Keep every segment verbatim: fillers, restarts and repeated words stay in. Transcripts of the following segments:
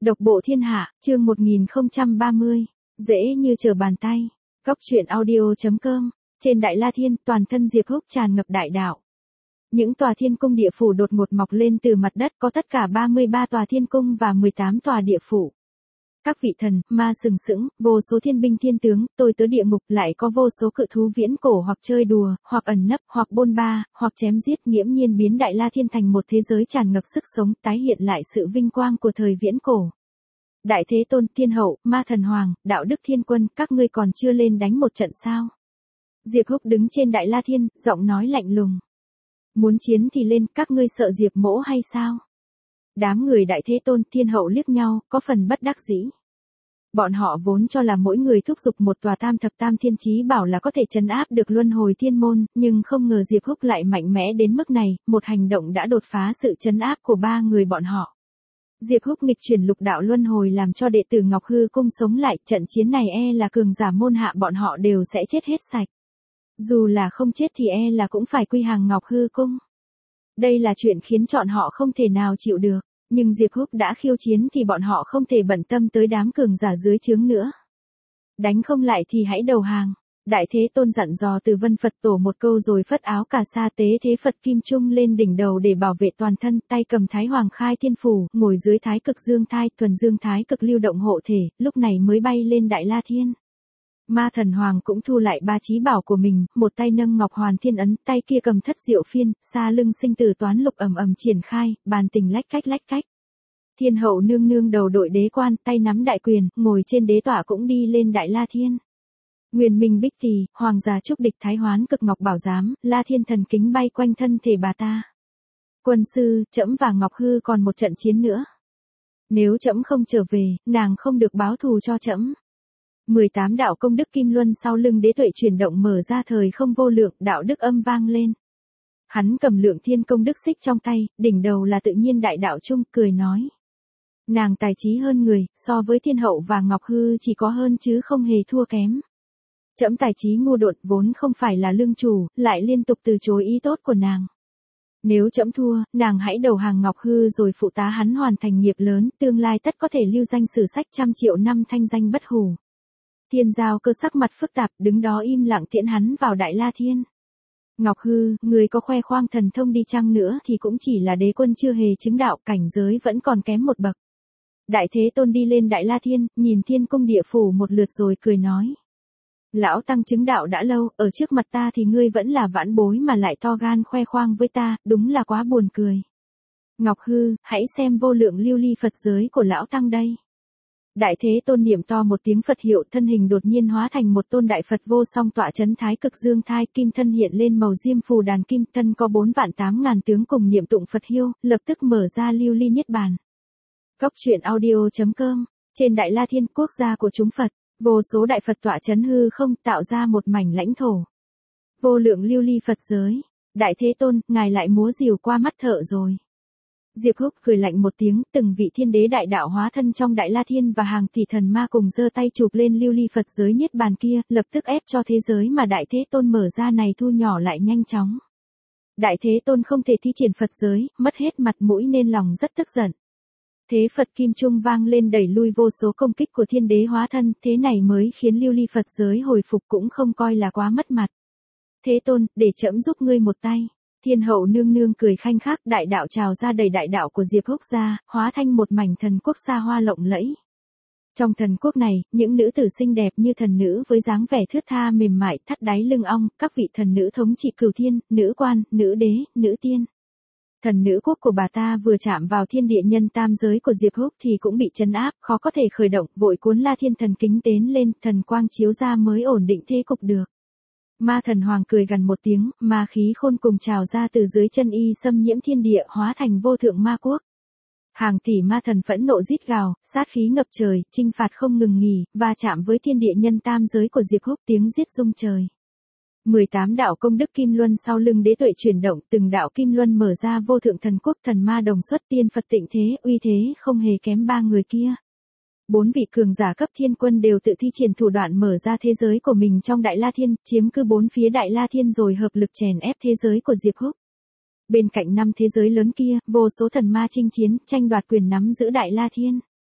Độc bộ thiên hạ, chương một nghìn không trăm ba mươi. Dễ như trở bàn tay. Góc truyện audio chấm com. Trên Đại La Thiên, toàn thân Diệp Húc tràn ngập đại đạo. Những tòa thiên cung địa phủ đột ngột mọc lên từ mặt đất, có tất cả ba mươi ba tòa thiên cung và mười tám tòa địa phủ. Các vị thần, ma sừng sững, vô số thiên binh thiên tướng, tôi tớ địa ngục, lại có vô số cự thú viễn cổ hoặc chơi đùa, hoặc ẩn nấp, hoặc bôn ba, hoặc chém giết, nghiễm nhiên biến Đại La Thiên thành một thế giới tràn ngập sức sống, tái hiện lại sự vinh quang của thời viễn cổ. Đại Thế Tôn, Thiên Hậu, Ma Thần Hoàng, Đạo Đức Thiên Quân, các ngươi còn chưa lên đánh một trận sao? Diệp Húc đứng trên Đại La Thiên, giọng nói lạnh lùng. Muốn chiến thì lên, các ngươi sợ Diệp mỗ hay sao? Đám người Đại Thế Tôn, Thiên Hậu liếc nhau, có phần bất đắc dĩ. Bọn họ vốn cho là mỗi người thúc giục một tòa tam thập tam thiên chí bảo là có thể trấn áp được luân hồi thiên môn, nhưng không ngờ Diệp Húc lại mạnh mẽ đến mức này, một hành động đã đột phá sự trấn áp của ba người bọn họ. Diệp Húc nghịch chuyển lục đạo luân hồi làm cho đệ tử Ngọc Hư Cung sống lại, trận chiến này e là cường giả môn hạ bọn họ đều sẽ chết hết sạch. Dù là không chết thì e là cũng phải quy hàng Ngọc Hư Cung. Đây là chuyện khiến chọn họ không thể nào chịu được, nhưng Diệp Húc đã khiêu chiến thì bọn họ không thể bận tâm tới đám cường giả dưới trướng nữa. Đánh không lại thì hãy đầu hàng. Đại Thế Tôn dặn dò Từ Vân Phật Tổ một câu rồi phất áo cà sa tế thế Phật Kim Trung lên đỉnh đầu để bảo vệ toàn thân, tay cầm Thái Hoàng Khai Thiên Phù, ngồi dưới Thái Cực Dương Thai, thuần Dương Thái Cực lưu động hộ thể, lúc này mới bay lên Đại La Thiên. Ma Thần Hoàng cũng thu lại ba chí bảo của mình, một tay nâng Ngọc Hoàn Thiên Ấn, tay kia cầm Thất Diệu Phiên, xa lưng sinh tử toán lục ầm ầm triển khai, bàn tình lách cách lách cách. Thiên Hậu nương nương đầu đội đế quan, tay nắm đại quyền, ngồi trên đế tọa cũng đi lên Đại La Thiên. Nguyên Minh Bích Tỳ, Hoàng gia Trúc Địch Thái Hoán Cực Ngọc Bảo Giám, La Thiên Thần Kính bay quanh thân thể bà ta. Quân sư, trẫm và Ngọc Hư còn một trận chiến nữa. Nếu trẫm không trở về, nàng không được báo thù cho trẫm. mười tám đạo công đức kim luân sau lưng đế tuệ chuyển động mở ra thời không vô lượng, đạo đức âm vang lên. Hắn cầm lượng thiên công đức xích trong tay, đỉnh đầu là tự nhiên đại đạo trung, cười nói. Nàng tài trí hơn người, so với Thiên Hậu và Ngọc Hư chỉ có hơn chứ không hề thua kém. Trẫm tài trí ngu độn vốn không phải là lương chủ, lại liên tục từ chối ý tốt của nàng. Nếu trẫm thua, nàng hãy đầu hàng Ngọc Hư rồi phụ tá hắn hoàn thành nghiệp lớn, tương lai tất có thể lưu danh sử sách trăm triệu năm thanh danh bất hủ. Thiên Giao Cơ sắc mặt phức tạp, đứng đó im lặng tiễn hắn vào Đại La Thiên. Ngọc Hư, người có khoe khoang thần thông đi chăng nữa thì cũng chỉ là đế quân chưa hề chứng đạo, cảnh giới vẫn còn kém một bậc. Đại Thế Tôn đi lên Đại La Thiên, nhìn thiên cung địa phủ một lượt rồi cười nói. Lão tăng chứng đạo đã lâu, ở trước mặt ta thì ngươi vẫn là vãn bối mà lại to gan khoe khoang với ta, đúng là quá buồn cười. Ngọc Hư, hãy xem vô lượng lưu ly Phật giới của lão tăng đây. Đại Thế Tôn niệm to một tiếng Phật hiệu, thân hình đột nhiên hóa thành một tôn đại Phật vô song tọa chấn Thái Cực Dương Thai, kim thân hiện lên màu diêm phù đàn kim, thân có bốn vạn tám ngàn tướng cùng niệm tụng Phật hiêu, lập tức mở ra lưu ly niết bàn. Góc truyện audio chấm com. Trên Đại La Thiên, quốc gia của chúng Phật, vô số đại Phật tọa chấn hư không, tạo ra một mảnh lãnh thổ. Vô lượng lưu ly Phật giới. Đại Thế Tôn, ngài lại múa rìu qua mắt thợ rồi. Diệp Húc cười lạnh một tiếng, từng vị thiên đế đại đạo hóa thân trong Đại La Thiên và hàng tỷ thần ma cùng giơ tay chụp lên lưu ly Phật giới niết bàn kia, lập tức ép cho thế giới mà Đại Thế Tôn mở ra này thu nhỏ lại nhanh chóng. Đại Thế Tôn không thể thi triển Phật giới, mất hết mặt mũi nên lòng rất tức giận. Thế Phật Kim Trung vang lên đẩy lui vô số công kích của thiên đế hóa thân, thế này mới khiến lưu ly Phật giới hồi phục, cũng không coi là quá mất mặt. Thế Tôn, để trẫm giúp ngươi một tay. Thiên Hậu nương nương cười khanh khách, đại đạo trào ra đầy đại đạo của Diệp Húc ra, hóa thành một mảnh thần quốc xa hoa lộng lẫy. Trong thần quốc này, những nữ tử xinh đẹp như thần nữ với dáng vẻ thướt tha mềm mại, thắt đáy lưng ong, các vị thần nữ thống trị cửu thiên, nữ quan, nữ đế, nữ tiên. Thần nữ quốc của bà ta vừa chạm vào thiên địa nhân tam giới của Diệp Húc thì cũng bị trấn áp, khó có thể khởi động, vội cuốn La Thiên Thần Kính tiến lên, thần quang chiếu ra mới ổn định thế cục được. Ma Thần Hoàng cười gằn một tiếng, ma khí khôn cùng trào ra từ dưới chân y xâm nhiễm thiên địa, hóa thành vô thượng ma quốc. Hàng tỷ ma thần phẫn nộ rít gào, sát khí ngập trời, chinh phạt không ngừng nghỉ, và chạm với thiên địa nhân tam giới của Diệp Húc, tiếng giết rung trời. mười tám đạo công đức kim luân sau lưng đế tuệ chuyển động, từng đạo kim luân mở ra vô thượng thần quốc, thần ma đồng xuất, tiên Phật tịnh thế, uy thế không hề kém ba người kia. Bốn vị cường giả cấp thiên quân đều tự thi triển thủ đoạn mở ra thế giới của mình trong Đại La Thiên, chiếm cứ bốn phía Đại La Thiên rồi hợp lực chèn ép thế giới của Diệp Húc. Bên cạnh năm thế giới lớn kia, vô số thần ma chinh chiến, tranh đoạt quyền nắm giữ Đại La Thiên.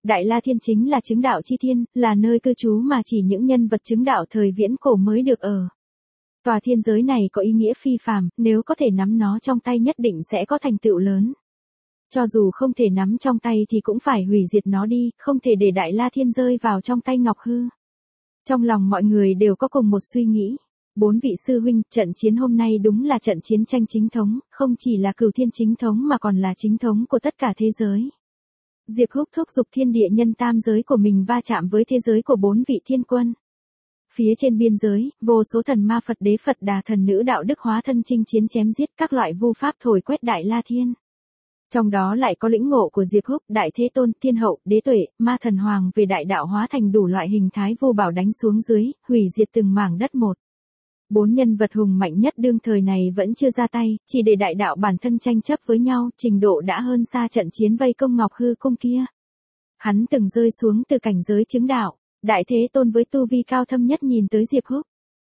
Đại La Thiên chính là chứng đạo chi thiên, là nơi cư trú mà chỉ những nhân vật chứng đạo thời viễn cổ mới được ở. Tòa thiên giới này có ý nghĩa phi phàm, nếu có thể nắm nó trong tay nhất định sẽ có thành tựu lớn. Cho dù không thể nắm trong tay thì cũng phải hủy diệt nó đi, không thể để Đại La Thiên rơi vào trong tay Ngọc Hư. Trong lòng mọi người đều có cùng một suy nghĩ. Bốn vị sư huynh, trận chiến hôm nay đúng là trận chiến tranh chính thống, không chỉ là Cửu Thiên chính thống mà còn là chính thống của tất cả thế giới. Diệp Húc thúc giục thiên địa nhân tam giới của mình va chạm với thế giới của bốn vị thiên quân. Phía trên biên giới, vô số thần ma Phật đế Phật đà thần nữ đạo đức hóa thân chinh chiến chém giết các loại vu pháp thổi quét Đại La Thiên. Trong đó lại có lĩnh ngộ của Diệp Húc, Đại Thế Tôn, Thiên Hậu, Đế Tuệ, Ma Thần Hoàng về đại đạo hóa thành đủ loại hình thái vô bảo đánh xuống dưới, hủy diệt từng mảng đất một. Bốn nhân vật hùng mạnh nhất đương thời này vẫn chưa ra tay, chỉ để đại đạo bản thân tranh chấp với nhau, trình độ đã hơn xa trận chiến vây công Ngọc Hư cung kia. Hắn từng rơi xuống từ cảnh giới chứng đạo, Đại Thế Tôn với tu vi cao thâm nhất nhìn tới Diệp Húc.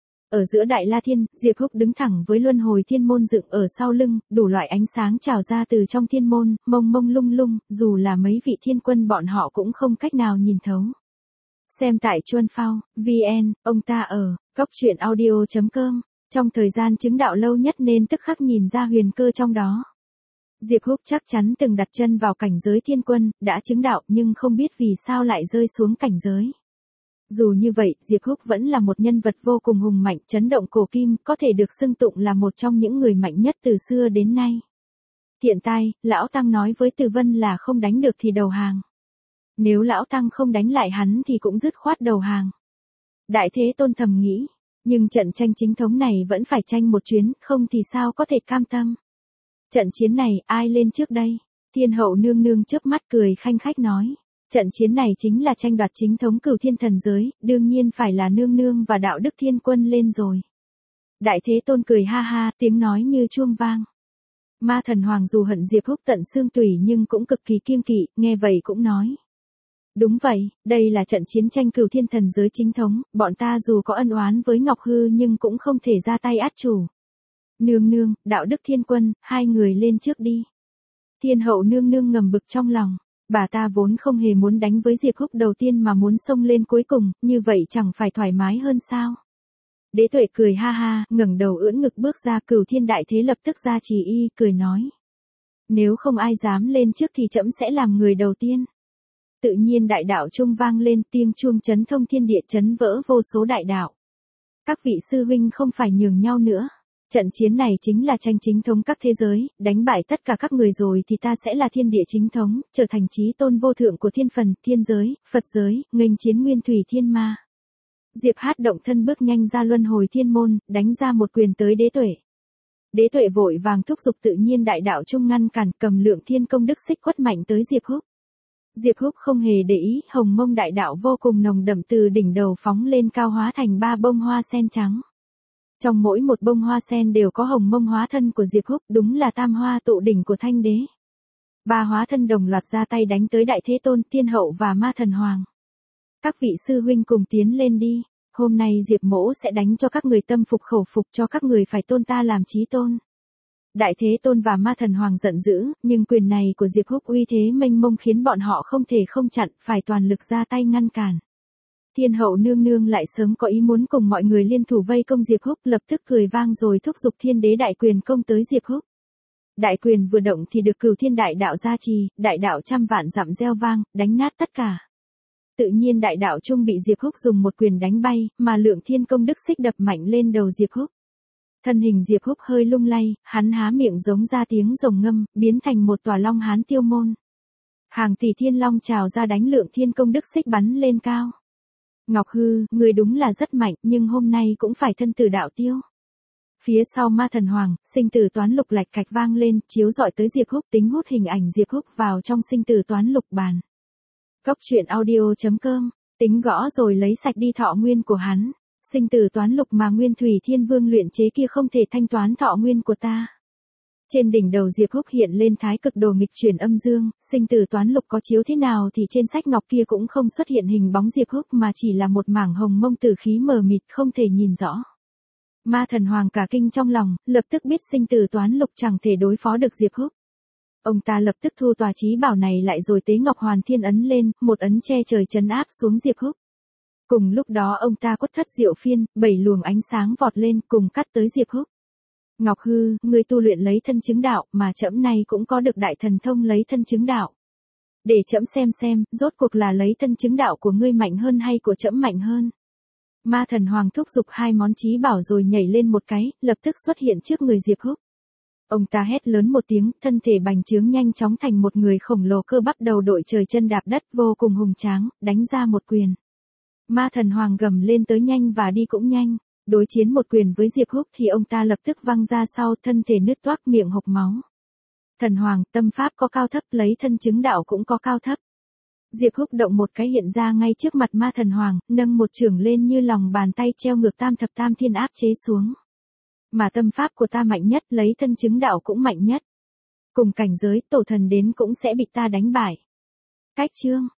Ở giữa Đại La Thiên, Diệp Húc đứng thẳng với luân hồi thiên môn dựng ở sau lưng, đủ loại ánh sáng trào ra từ trong thiên môn, mông mông lung lung, dù là mấy vị thiên quân bọn họ cũng không cách nào nhìn thấu. Xem tại Chuan Phao, vn, ông ta ở, góc truyện audio chấm com, trong thời gian chứng đạo lâu nhất nên tức khắc nhìn ra huyền cơ trong đó. Diệp Húc chắc chắn từng đặt chân vào cảnh giới thiên quân, đã chứng đạo nhưng không biết vì sao lại rơi xuống cảnh giới. Dù như vậy, Diệp Húc vẫn là một nhân vật vô cùng hùng mạnh, chấn động cổ kim, có thể được xưng tụng là một trong những người mạnh nhất từ xưa đến nay. Hiện tại, Lão Tăng nói với Từ Vân là không đánh được thì đầu hàng. Nếu Lão Tăng không đánh lại hắn thì cũng dứt khoát đầu hàng. Đại Thế Tôn thầm nghĩ, nhưng trận tranh chính thống này vẫn phải tranh một chuyến, không thì sao có thể cam tâm. Trận chiến này, ai lên trước đây? Thiên Hậu nương nương chớp mắt cười khanh khách nói. Trận chiến này chính là tranh đoạt chính thống Cửu Thiên thần giới, đương nhiên phải là nương nương và đạo đức thiên quân lên rồi. Đại Thế Tôn cười ha ha, tiếng nói như chuông vang. Ma Thần Hoàng dù hận Diệp Húc tận xương tủy nhưng cũng cực kỳ kiêng kỵ, nghe vậy cũng nói. Đúng vậy, đây là trận chiến tranh Cửu Thiên thần giới chính thống, bọn ta dù có ân oán với Ngọc Hư nhưng cũng không thể ra tay át chủ. Nương nương, đạo đức thiên quân, hai người lên trước đi. Thiên Hậu nương nương ngầm bực trong lòng. Bà ta vốn không hề muốn đánh với Diệp Húc đầu tiên mà muốn xông lên cuối cùng, như vậy chẳng phải thoải mái hơn sao? Đế Tuệ cười ha ha, ngẩng đầu ưỡn ngực bước ra, Cửu Thiên đại thế lập tức ra chỉ y, cười nói. Nếu không ai dám lên trước thì trẫm sẽ làm người đầu tiên. Tự nhiên đại đạo trung vang lên, tiếng chuông chấn thông thiên địa, chấn vỡ vô số đại đạo. Các vị sư huynh không phải nhường nhau nữa. Trận chiến này chính là tranh chính thống các thế giới, đánh bại tất cả các người rồi thì ta sẽ là thiên địa chính thống, trở thành chí tôn vô thượng của thiên phần, thiên giới, Phật giới, nghênh chiến nguyên thủy thiên ma. Diệp Hát động thân bước nhanh ra luân hồi thiên môn, đánh ra một quyền tới Đế Tuệ. Đế Tuệ vội vàng thúc giục tự nhiên đại đạo trung ngăn cản, cầm lượng thiên công đức xích quất mạnh tới Diệp Húc. Diệp Húc không hề để ý, hồng mông đại đạo vô cùng nồng đậm từ đỉnh đầu phóng lên cao hóa thành ba bông hoa sen trắng. Trong mỗi một bông hoa sen đều có hồng mông hóa thân của Diệp Húc, đúng là tam hoa tụ đỉnh của Thanh Đế. Ba hóa thân đồng loạt ra tay đánh tới Đại Thế Tôn, Thiên Hậu và Ma Thần Hoàng. Các vị sư huynh cùng tiến lên đi, hôm nay Diệp Mỗ sẽ đánh cho các người tâm phục khẩu phục, cho các người phải tôn ta làm chí tôn. Đại Thế Tôn và Ma Thần Hoàng giận dữ, nhưng quyền này của Diệp Húc uy thế mênh mông khiến bọn họ không thể không chặn, phải toàn lực ra tay ngăn cản. Thiên Hậu nương nương lại sớm có ý muốn cùng mọi người liên thủ vây công Diệp Húc, lập tức cười vang rồi thúc giục Thiên Đế đại quyền công tới Diệp Húc. Đại quyền vừa động thì được Cửu Thiên đại đạo gia trì, đại đạo trăm vạn dặm reo vang, đánh nát tất cả. Tự nhiên đại đạo trung bị Diệp Húc dùng một quyền đánh bay, mà lượng thiên công đức xích đập mạnh lên đầu Diệp Húc. Thân hình Diệp Húc hơi lung lay, hắn há miệng giống ra tiếng rồng ngâm, biến thành một tòa long hán tiêu môn. Hàng tỷ thiên long trào ra đánh lượng thiên công đức xích bắn lên cao. Ngọc Hư, người đúng là rất mạnh, nhưng hôm nay cũng phải thân tử đạo tiêu. Phía sau Ma Thần Hoàng, sinh tử toán lục lạch cạch vang lên, chiếu rọi tới Diệp Húc, tính hút hình ảnh Diệp Húc vào trong sinh tử toán lục bàn. Góc truyện audio chấm com, tính gõ rồi lấy sạch đi thọ nguyên của hắn. Sinh tử toán lục mà Nguyên Thủy Thiên Vương luyện chế kia không thể thanh toán thọ nguyên của ta. Trên đỉnh đầu Diệp Húc hiện lên thái cực đồ nghịch chuyển âm dương, sinh tử toán lục có chiếu thế nào thì trên sách ngọc kia cũng không xuất hiện hình bóng Diệp Húc mà chỉ là một mảng hồng mông tử khí mờ mịt không thể nhìn rõ. Ma Thần Hoàng cả kinh trong lòng, lập tức biết sinh tử toán lục chẳng thể đối phó được Diệp Húc. Ông ta lập tức thu tòa chí bảo này lại rồi tế Ngọc Hoàn Thiên ấn lên, một ấn che trời trấn áp xuống Diệp Húc. Cùng lúc đó ông ta quất thất diệu phiên, bảy luồng ánh sáng vọt lên cùng cắt tới Diệp Húc. Ngọc Hư, ngươi tu luyện lấy thân chứng đạo, mà trẫm nay cũng có được đại thần thông lấy thân chứng đạo. Để trẫm xem xem, rốt cuộc là lấy thân chứng đạo của ngươi mạnh hơn hay của trẫm mạnh hơn. Ma Thần Hoàng thúc giục hai món chí bảo rồi nhảy lên một cái, lập tức xuất hiện trước người Diệp Húc. Ông ta hét lớn một tiếng, thân thể bành trướng nhanh chóng thành một người khổng lồ cơ bắp đầu đội trời chân đạp đất vô cùng hùng tráng, đánh ra một quyền. Ma Thần Hoàng gầm lên tới nhanh và đi cũng nhanh. Đối chiến một quyền với Diệp Húc thì ông ta lập tức văng ra sau, thân thể nứt toác, miệng hộc máu. Thần Hoàng, tâm pháp có cao thấp, lấy thân chứng đạo cũng có cao thấp. Diệp Húc động một cái hiện ra ngay trước mặt Ma Thần Hoàng, nâng một chưởng lên như lòng bàn tay treo ngược tam thập tam thiên áp chế xuống. Mà tâm pháp của ta mạnh nhất, lấy thân chứng đạo cũng mạnh nhất. Cùng cảnh giới, tổ thần đến cũng sẽ bị ta đánh bại. Cách chương